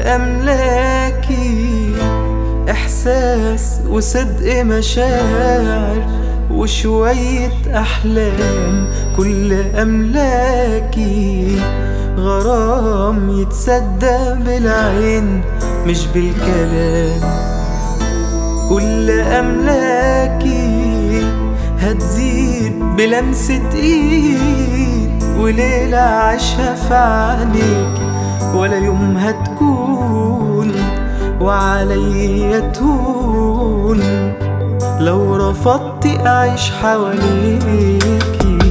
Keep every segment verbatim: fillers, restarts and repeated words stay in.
أملاكي إحساس وصدق مشاعر وشوية أحلام. كل أملاكي غرام يتصدق بالعين مش بالكلام. كل أملاكي هتزيد بلمسة إيد وليلة عاشها في عينيك ولا يوم هتكون وعليا تهون لو رفضت أعيش حواليكي.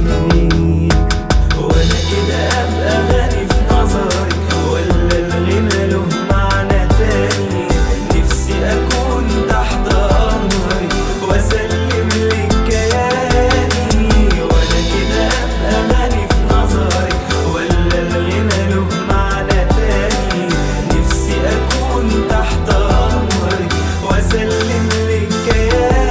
وأنا كده أبقى غني في نظرك ولا الغنى له معنى تاني؟ نفسي أكون تحت أمرك وأسلم لك كياني. وأنا كده أبقى غني في نظرك ولا الغنى له معنى تاني؟ نفسي أكون تحت أمرك وأسلم لك كياني.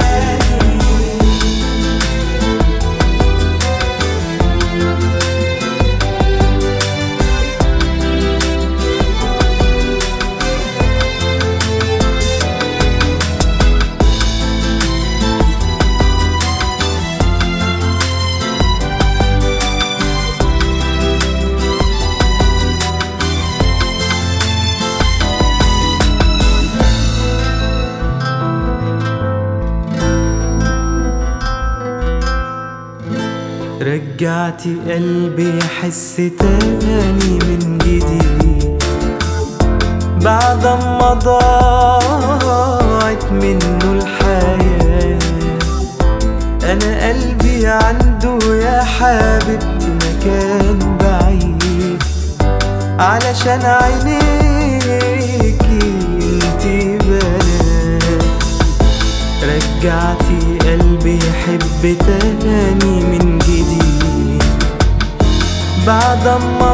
رجعتي قلبي يحس تاني من جديد بعد ما ضاعت منه الحياة. أنا قلبي عنده يا حبيبتي مكان بعيد علشان عينيكي انتي بنات. رجعتي قلبي يحب تاني من جديد بعد ما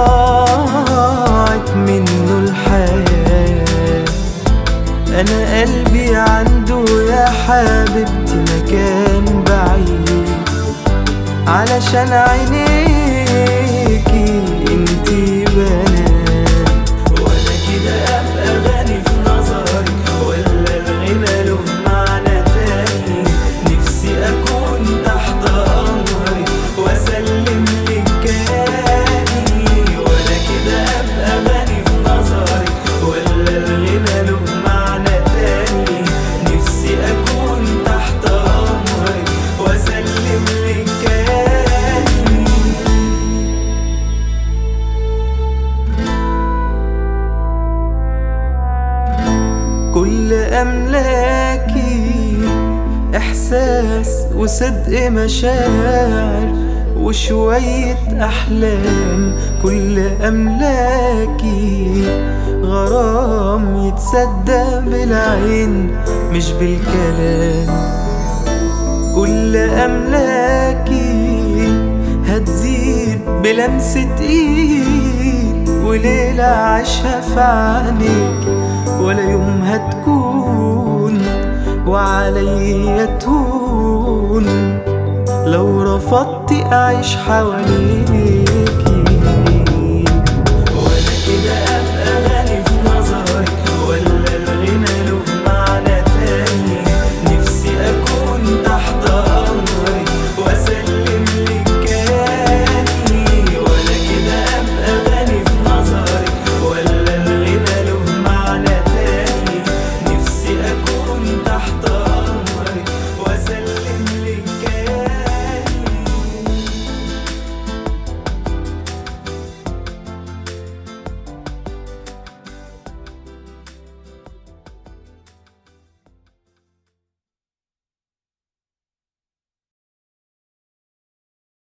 ضاعت منه الحياة. أنا قلبي عنده يا حبيبتي مكان بعيد علشان عينيكي انتي بنات. وأنا كده أبقى غني في نظرك ولا الغنى له معنى تاني؟ نفسي أكون تحت أمرك وأسلم لك كياني. وأنا كده أبقى غني في نظرك ولا الغنى له معنى تاني؟ نفسي أكون تحت أمرك وأسلم لك كياني. كل أملاكي إحساس وصدق مشاعر وشوية أحلام. كل أملاكي غرام يتصدق بالعين مش بالكلام. كل أملاكي هتزيد بلمسة إيد وليلة عاشها في عينيك ولا يوم هتكون وعليا تهون لو رفضت أعيش حواليك.